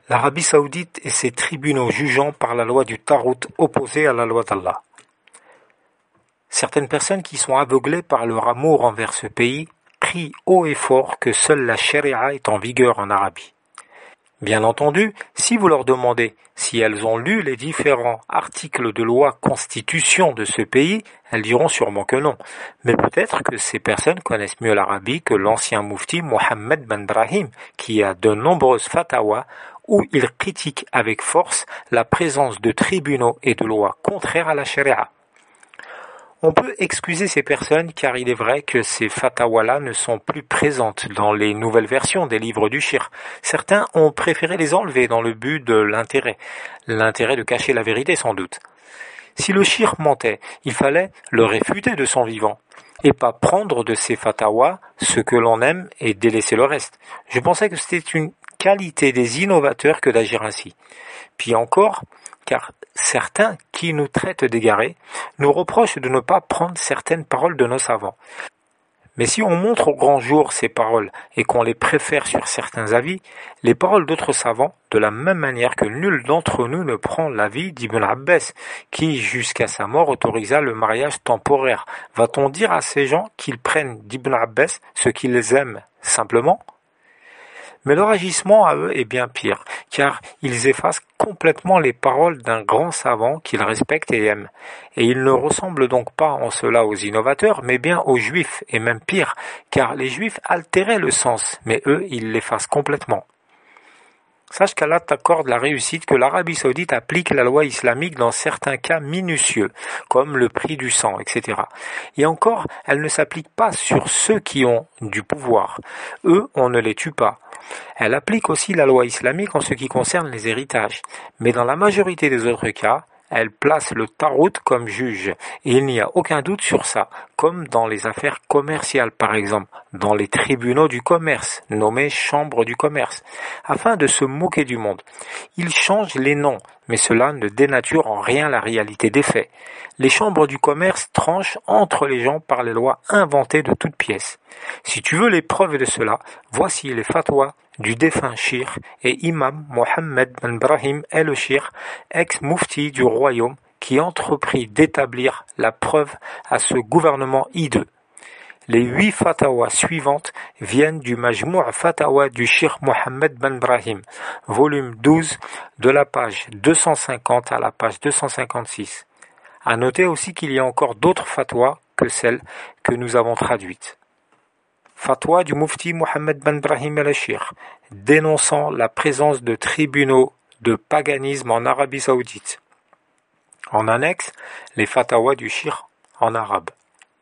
l'Arabie Saoudite et ses tribunaux jugeant par la loi du Tarout opposée à la loi d'Allah. Certaines personnes qui sont aveuglées par leur amour envers ce pays crient haut et fort que seule la charia est en vigueur en Arabie. Bien entendu, si vous leur demandez si elles ont lu les différents articles de loi constitution de ce pays, elles diront sûrement que non. Mais peut-être que ces personnes connaissent mieux l'Arabie que l'ancien moufti Mohammed Ben Brahim, qui a de nombreuses fatawas où il critique avec force la présence de tribunaux et de lois contraires à la charia. On peut excuser ces personnes car il est vrai que ces fatawas-là ne sont plus présentes dans les nouvelles versions des livres du shir. Certains ont préféré les enlever dans le but de l'intérêt de cacher la vérité sans doute. Si le shir mentait, il fallait le réfuter de son vivant et pas prendre de ces fatawas ce que l'on aime et délaisser le reste. Je pensais que c'était une qualité des innovateurs que d'agir ainsi. Puis encore, car certains qui nous traitent d'égarés nous reprochent de ne pas prendre certaines paroles de nos savants. Mais si on montre au grand jour ces paroles et qu'on les préfère sur certains avis, les paroles d'autres savants, de la même manière que nul d'entre nous ne prend l'avis d'Ibn Abbas, qui jusqu'à sa mort autorisa le mariage temporaire, va-t-on dire à ces gens qu'ils prennent d'Ibn Abbas ce qu'ils aiment simplement ? Mais leur agissement à eux est bien pire, car ils effacent complètement les paroles d'un grand savant qu'ils respectent et aiment. Et ils ne ressemblent donc pas en cela aux innovateurs, mais bien aux juifs, et même pire, car les juifs altéraient le sens, mais eux, ils l'effacent complètement. Sache qu'Allah t'accorde la réussite que l'Arabie Saoudite applique la loi islamique dans certains cas minutieux, comme le prix du sang, etc. Et encore, elle ne s'applique pas sur ceux qui ont du pouvoir. Eux, on ne les tue pas. Elle applique aussi la loi islamique en ce qui concerne les héritages. Mais dans la majorité des autres cas, elle place le Tarout comme juge, et il n'y a aucun doute sur ça, comme dans les affaires commerciales par exemple, dans les tribunaux du commerce, nommés chambres du commerce, afin de se moquer du monde. Ils changent les noms, mais cela ne dénature en rien la réalité des faits. Les chambres du commerce tranchent entre les gens par les lois inventées de toutes pièces. Si tu veux les preuves de cela, voici les fatwas du défunt shir et imam Mohammed Ben Brahim el-Shir, ex-moufti du royaume, qui entreprit d'établir la preuve à ce gouvernement hideux. Les 8 fatawas suivantes viennent du Majmou' Fatawa du shir Mohammed Ben Brahim, volume 12, de la page 250 à la page 256. À noter aussi qu'il y a encore d'autres fatwas que celles que nous avons traduites. Fatwa du Mufti Mohammed Ben Brahim el-Shir, dénonçant la présence de tribunaux de paganisme en Arabie Saoudite. En annexe, les fatawas du shir en arabe.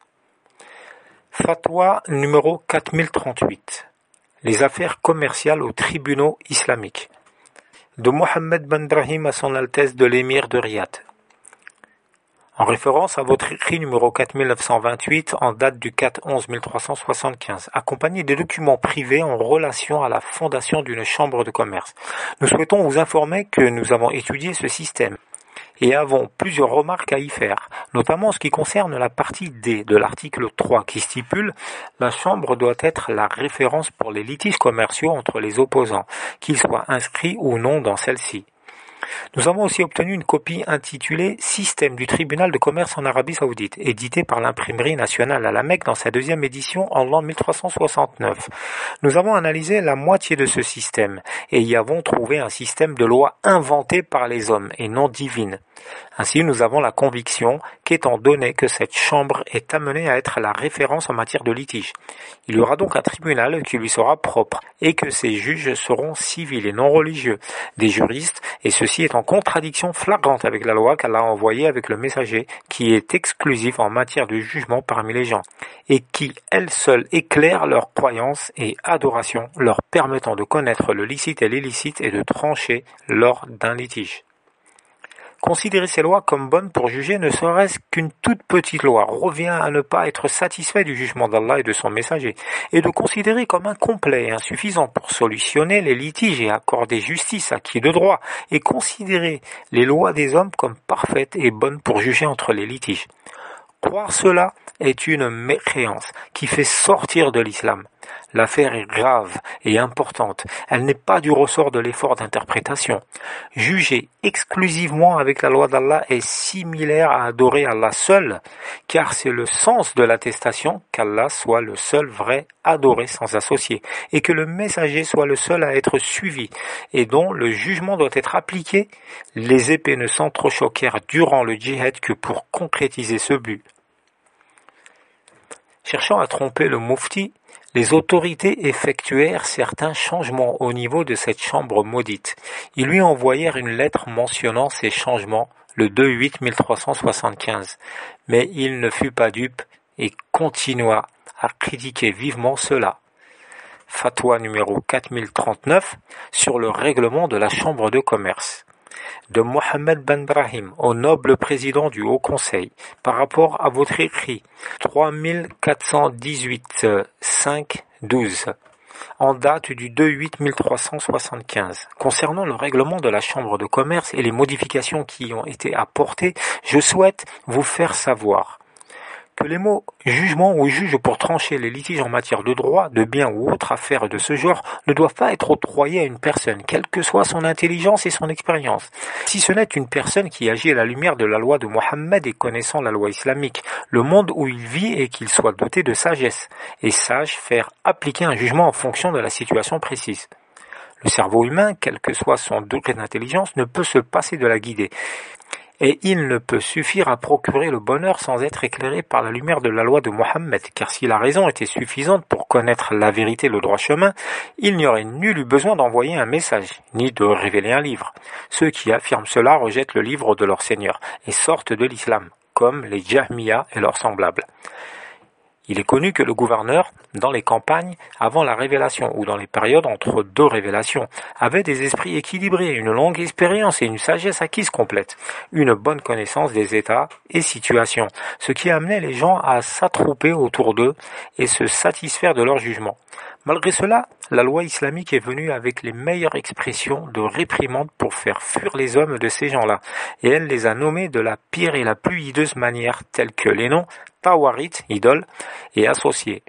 Fatwa numéro 4038. Les affaires commerciales aux tribunaux islamiques. De Mohammed Ben Brahim à son Altesse de l'émir de Riyad. En référence à votre écrit numéro 4928 en date du 4/11/1375, accompagné des documents privés en relation à la fondation d'une chambre de commerce. Nous souhaitons vous informer que nous avons étudié ce système et avons plusieurs remarques à y faire, notamment en ce qui concerne la partie D de l'article 3 qui stipule « La Chambre doit être la référence pour les litiges commerciaux entre les opposants, qu'ils soient inscrits ou non dans celle-ci ». Nous avons aussi obtenu une copie intitulée « Système du tribunal de commerce en Arabie Saoudite » éditée par l'imprimerie nationale à la Mecque dans sa 2e édition en l'an 1369. Nous avons analysé la moitié de ce système et y avons trouvé un système de loi inventé par les hommes et non divine. Ainsi, nous avons la conviction qu'étant donné que cette chambre est amenée à être la référence en matière de litige, il y aura donc un tribunal qui lui sera propre et que ses juges seront civils et non religieux, des juristes, et ceci est en contradiction flagrante avec la loi qu'Allah a envoyée avec le messager qui est exclusif en matière de jugement parmi les gens et qui, elle seule, éclaire leur croyance et adoration, leur permettant de connaître le licite et l'illicite et de trancher lors d'un litige. Considérer ces lois comme bonnes pour juger ne serait-ce qu'une toute petite loi revient à ne pas être satisfait du jugement d'Allah et de son messager, et de considérer comme incomplet et insuffisant pour solutionner les litiges et accorder justice à qui de droit, et considérer les lois des hommes comme parfaites et bonnes pour juger entre les litiges. Croire cela est une mécréance qui fait sortir de l'islam. L'affaire est grave et importante. Elle n'est pas du ressort de l'effort d'interprétation. Juger exclusivement avec la loi d'Allah est similaire à adorer Allah seul, car c'est le sens de l'attestation qu'Allah soit le seul vrai adoré sans associé, et que le messager soit le seul à être suivi, et dont le jugement doit être appliqué. Les épées ne s'entrechoquèrent durant le djihad que pour concrétiser ce but. Cherchant à tromper le mufti, les autorités effectuèrent certains changements au niveau de cette chambre maudite. Ils lui envoyèrent une lettre mentionnant ces changements le 2-8-1375, mais il ne fut pas dupe et continua à critiquer vivement cela. Fatwa numéro 4039 sur le règlement de la chambre de commerce. De Mohammed Ben Brahim au noble président du Haut Conseil, par rapport à votre écrit 3418-5-12, en date du 2-8-1375. Concernant le règlement de la Chambre de commerce et les modifications qui y ont été apportées, je souhaite vous faire savoir que les mots jugement ou juge pour trancher les litiges en matière de droit, de biens ou autres affaires de ce genre ne doivent pas être octroyés à une personne, quelle que soit son intelligence et son expérience. Si ce n'est une personne qui agit à la lumière de la loi de Mohammed et connaissant la loi islamique, le monde où il vit et qu'il soit doté de sagesse, et sage faire appliquer un jugement en fonction de la situation précise. Le cerveau humain, quel que soit son degré d'intelligence, ne peut se passer de la guider. Et il ne peut suffire à procurer le bonheur sans être éclairé par la lumière de la loi de Mohammed, car si la raison était suffisante pour connaître la vérité et le droit chemin, il n'y aurait nul besoin d'envoyer un message, ni de révéler un livre. Ceux qui affirment cela rejettent le livre de leur Seigneur et sortent de l'islam, comme les Jahmiya et leurs semblables. Il est connu que le gouverneur, dans les campagnes, avant la révélation ou dans les périodes entre deux révélations, avait des esprits équilibrés, une longue expérience et une sagesse acquise complète, une bonne connaissance des états et situations, ce qui amenait les gens à s'attrouper autour d'eux et se satisfaire de leur jugement. Malgré cela, la loi islamique est venue avec les meilleures expressions de réprimande pour faire fuir les hommes de ces gens-là, et elle les a nommés de la pire et la plus hideuse manière, tels que les noms Tawarit, idole, et associés.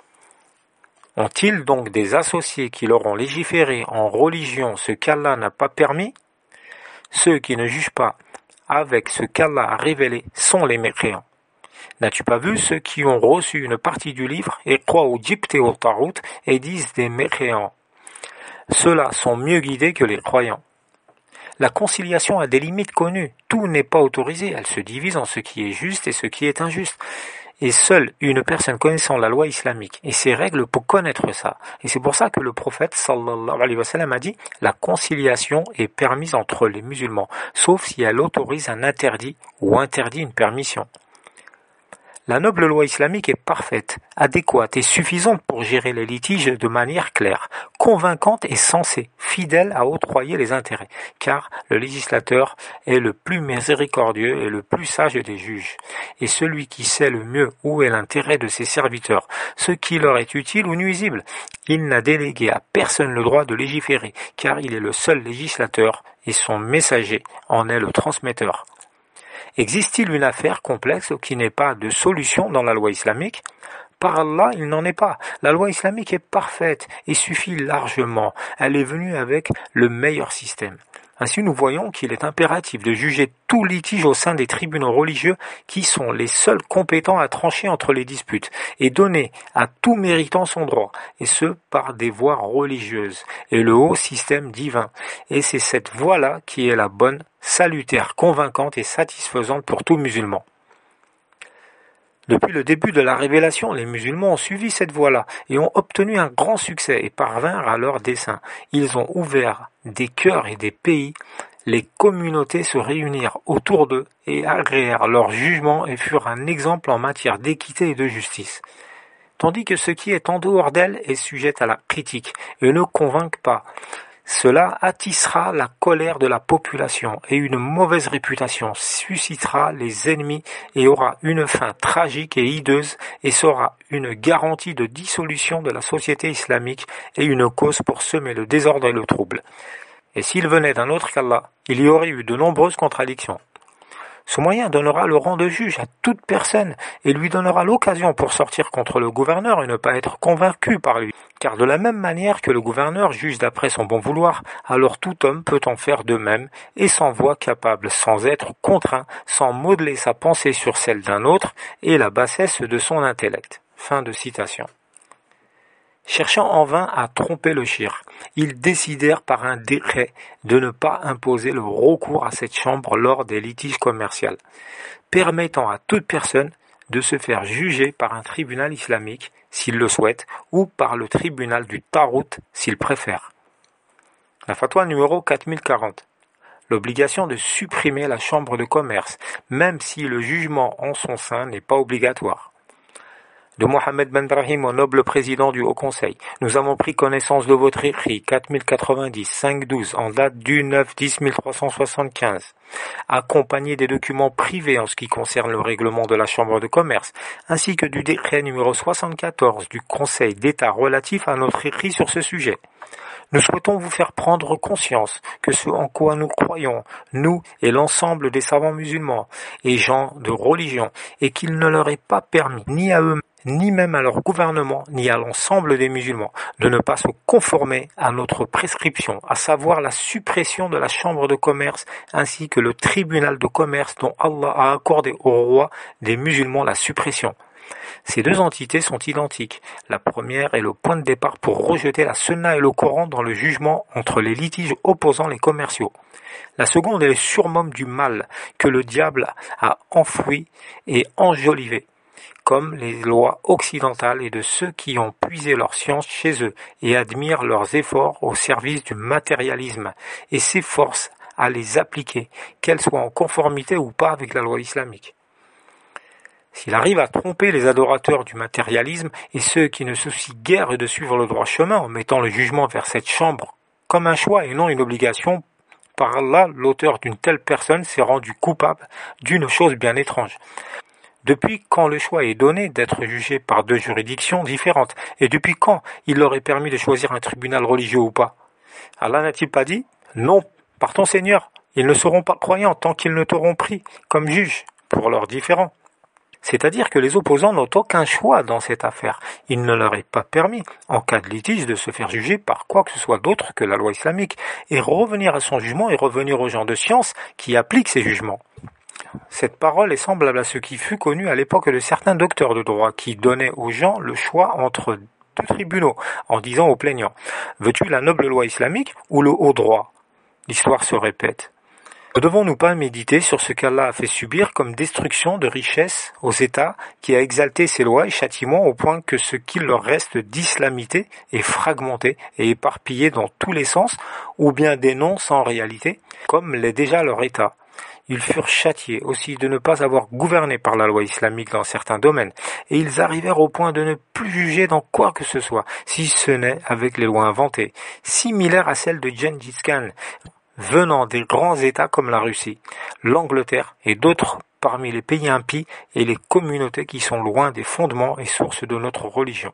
Ont-ils donc des associés qui leur ont légiféré en religion ce qu'Allah n'a pas permis? Ceux qui ne jugent pas avec ce qu'Allah a révélé sont les mécréants. N'as-tu pas vu ceux qui ont reçu une partie du livre et croient au Jibt et au Tarut et disent des mécréants? Ceux-là sont mieux guidés que les croyants. La conciliation a des limites connues. Tout n'est pas autorisé. Elle se divise en ce qui est juste et ce qui est injuste. Et seule une personne connaissant la loi islamique et ses règles peut connaître ça. Et c'est pour ça que le prophète sallallahu alayhi wa sallam a dit « La conciliation est permise entre les musulmans, sauf si elle autorise un interdit ou interdit une permission. » La noble loi islamique est parfaite, adéquate et suffisante pour gérer les litiges de manière claire, convaincante et sensée, fidèle à octroyer les intérêts, car le législateur est le plus miséricordieux et le plus sage des juges, et celui qui sait le mieux où est l'intérêt de ses serviteurs, ce qui leur est utile ou nuisible. Il n'a délégué à personne le droit de légiférer, car il est le seul législateur et son messager en est le transmetteur. Existe-t-il une affaire complexe qui n'ait pas de solution dans la loi islamique? Par Allah, il n'en est pas. La loi islamique est parfaite et suffit largement. Elle est venue avec le meilleur système. Ainsi, nous voyons qu'il est impératif de juger tout litige au sein des tribunaux religieux qui sont les seuls compétents à trancher entre les disputes et donner à tout méritant son droit, et ce par des voies religieuses et le haut système divin. Et c'est cette voie-là qui est la bonne, salutaire, convaincante et satisfaisante pour tout musulman. Depuis le début de la révélation, les musulmans ont suivi cette voie-là et ont obtenu un grand succès et parvinrent à leur dessein. Ils ont ouvert des cœurs et des pays, les communautés se réunirent autour d'eux et agréèrent leur jugement et furent un exemple en matière d'équité et de justice. Tandis que ce qui est en dehors d'elle est sujet à la critique et ne convainc pas. Cela attisera la colère de la population et une mauvaise réputation suscitera les ennemis et aura une fin tragique et hideuse et sera une garantie de dissolution de la société islamique et une cause pour semer le désordre et le trouble. Et s'il venait d'un autre qu'Allah, il y aurait eu de nombreuses contradictions. Ce moyen donnera le rang de juge à toute personne et lui donnera l'occasion pour sortir contre le gouverneur et ne pas être convaincu par lui. Car de la même manière que le gouverneur juge d'après son bon vouloir, alors tout homme peut en faire de même et s'en voit capable, sans être contraint, sans modeler sa pensée sur celle d'un autre et la bassesse de son intellect. » Fin de citation. Cherchant en vain à tromper le shir, ils décidèrent par un décret de ne pas imposer le recours à cette chambre lors des litiges commerciaux, permettant à toute personne de se faire juger par un tribunal islamique s'il le souhaite ou par le tribunal du Tarout s'il préfère. La fatwa numéro 4040. L'obligation de supprimer la chambre de commerce, même si le jugement en son sein n'est pas obligatoire. De Mohammed Ben Brahim au noble président du Haut Conseil, nous avons pris connaissance de votre écrit 4090-512 en date du 9-10-1375, accompagné des documents privés en ce qui concerne le règlement de la Chambre de commerce, ainsi que du décret numéro 74 du Conseil d'État relatif à notre écrit sur ce sujet. Nous souhaitons vous faire prendre conscience que ce en quoi nous croyons, nous et l'ensemble des savants musulmans et gens de religion, et qu'il ne leur est pas permis, ni à eux-mêmes, ni même à leur gouvernement, ni à l'ensemble des musulmans, de ne pas se conformer à notre prescription, à savoir la suppression de la chambre de commerce ainsi que le tribunal de commerce dont Allah a accordé au roi des musulmans la suppression. Ces deux entités sont identiques. La première est le point de départ pour rejeter la Sunna et le Coran dans le jugement entre les litiges opposant les commerciaux. La seconde est le summum du mal que le diable a enfoui et enjolivé, comme les lois occidentales et de ceux qui ont puisé leur science chez eux et admirent leurs efforts au service du matérialisme et s'efforcent à les appliquer, qu'elles soient en conformité ou pas avec la loi islamique. S'il arrive à tromper les adorateurs du matérialisme et ceux qui ne soucient guère de suivre le droit chemin en mettant le jugement vers cette chambre comme un choix et non une obligation, par Allah, l'auteur d'une telle personne s'est rendu coupable d'une chose bien étrange. Depuis quand le choix est donné d'être jugé par deux juridictions différentes, et depuis quand il leur est permis de choisir un tribunal religieux ou pas? Allah n'a-t-il pas dit « Non, par ton Seigneur, ils ne seront pas croyants tant qu'ils ne t'auront pris comme juge pour leurs différends ». C'est-à-dire que les opposants n'ont aucun choix dans cette affaire. Il ne leur est pas permis, en cas de litige, de se faire juger par quoi que ce soit d'autre que la loi islamique, et revenir à son jugement et revenir aux gens de science qui appliquent ces jugements. Cette parole est semblable à ce qui fut connu à l'époque de certains docteurs de droit qui donnaient aux gens le choix entre deux tribunaux, en disant aux plaignants « Veux-tu la noble loi islamique ou le haut droit ?» L'histoire se répète. Ne devons-nous pas méditer sur ce qu'Allah a fait subir comme destruction de richesses aux États, qui a exalté ses lois et châtiments au point que ce qu'il leur reste d'islamité est fragmenté et éparpillé dans tous les sens, ou bien des noms sans réalité, comme l'est déjà leur État. Ils furent châtiés aussi de ne pas avoir gouverné par la loi islamique dans certains domaines, et ils arrivèrent au point de ne plus juger dans quoi que ce soit, si ce n'est avec les lois inventées, similaires à celles de Gengis Khan, venant des grands États comme la Russie, l'Angleterre et d'autres parmi les pays impies et les communautés qui sont loin des fondements et sources de notre religion.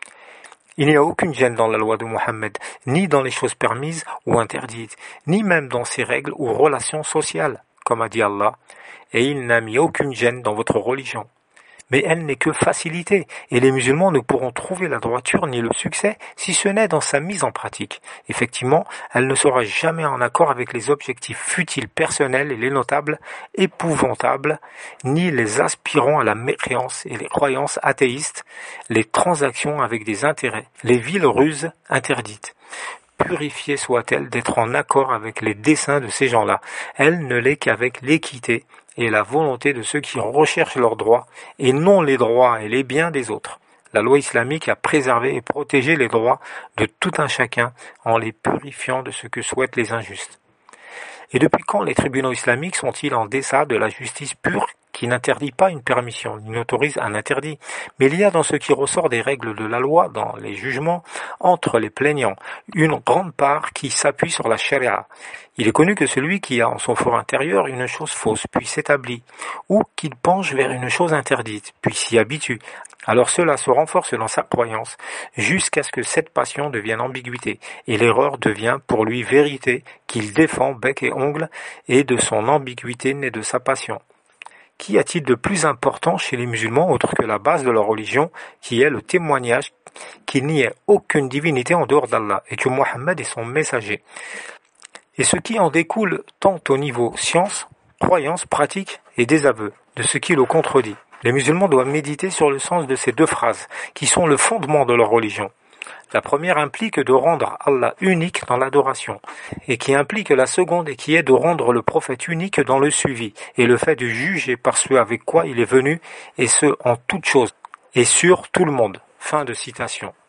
Il n'y a aucune gêne dans la loi de Mohammed, ni dans les choses permises ou interdites, ni même dans ses règles ou relations sociales, comme a dit Allah, et il n'a mis aucune gêne dans votre religion. Mais elle n'est que facilité, et les musulmans ne pourront trouver la droiture ni le succès si ce n'est dans sa mise en pratique. Effectivement, elle ne sera jamais en accord avec les objectifs futiles personnels et les notables, épouvantables, ni les aspirants à la mécréance et les croyances athéistes, les transactions avec des intérêts, les viles ruses interdites. Purifiée soit-elle d'être en accord avec les desseins de ces gens-là, elle ne l'est qu'avec l'équité et la volonté de ceux qui recherchent leurs droits, et non les droits et les biens des autres. La loi islamique a préservé et protégé les droits de tout un chacun en les purifiant de ce que souhaitent les injustes. Et depuis quand les tribunaux islamiques sont-ils en deçà de la justice pure qui n'interdit pas une permission, ni n'autorise un interdit? Mais il y a dans ce qui ressort des règles de la loi, dans les jugements, entre les plaignants, une grande part qui s'appuie sur la charia. Il est connu que celui qui a en son fort intérieur une chose fausse, puis s'établit, ou qu'il penche vers une chose interdite, puis s'y habitue, alors cela se renforce dans sa croyance, jusqu'à ce que cette passion devienne ambiguïté, et l'erreur devient pour lui vérité qu'il défend bec et ongle, et de son ambiguïté naît de sa passion. Qu'y a-t-il de plus important chez les musulmans autre que la base de leur religion, qui est le témoignage qu'il n'y ait aucune divinité en dehors d'Allah et que Mohammed est son messager, et ce qui en découle tant au niveau science, croyance, pratique et désaveu de ce qui le contredit. Les musulmans doivent méditer sur le sens de ces deux phrases, qui sont le fondement de leur religion. La première implique de rendre Allah unique dans l'adoration, et qui implique la seconde et qui est de rendre le prophète unique dans le suivi, et le fait de juger par ce avec quoi il est venu, et ce en toutes choses, et sur tout le monde. Fin de citation.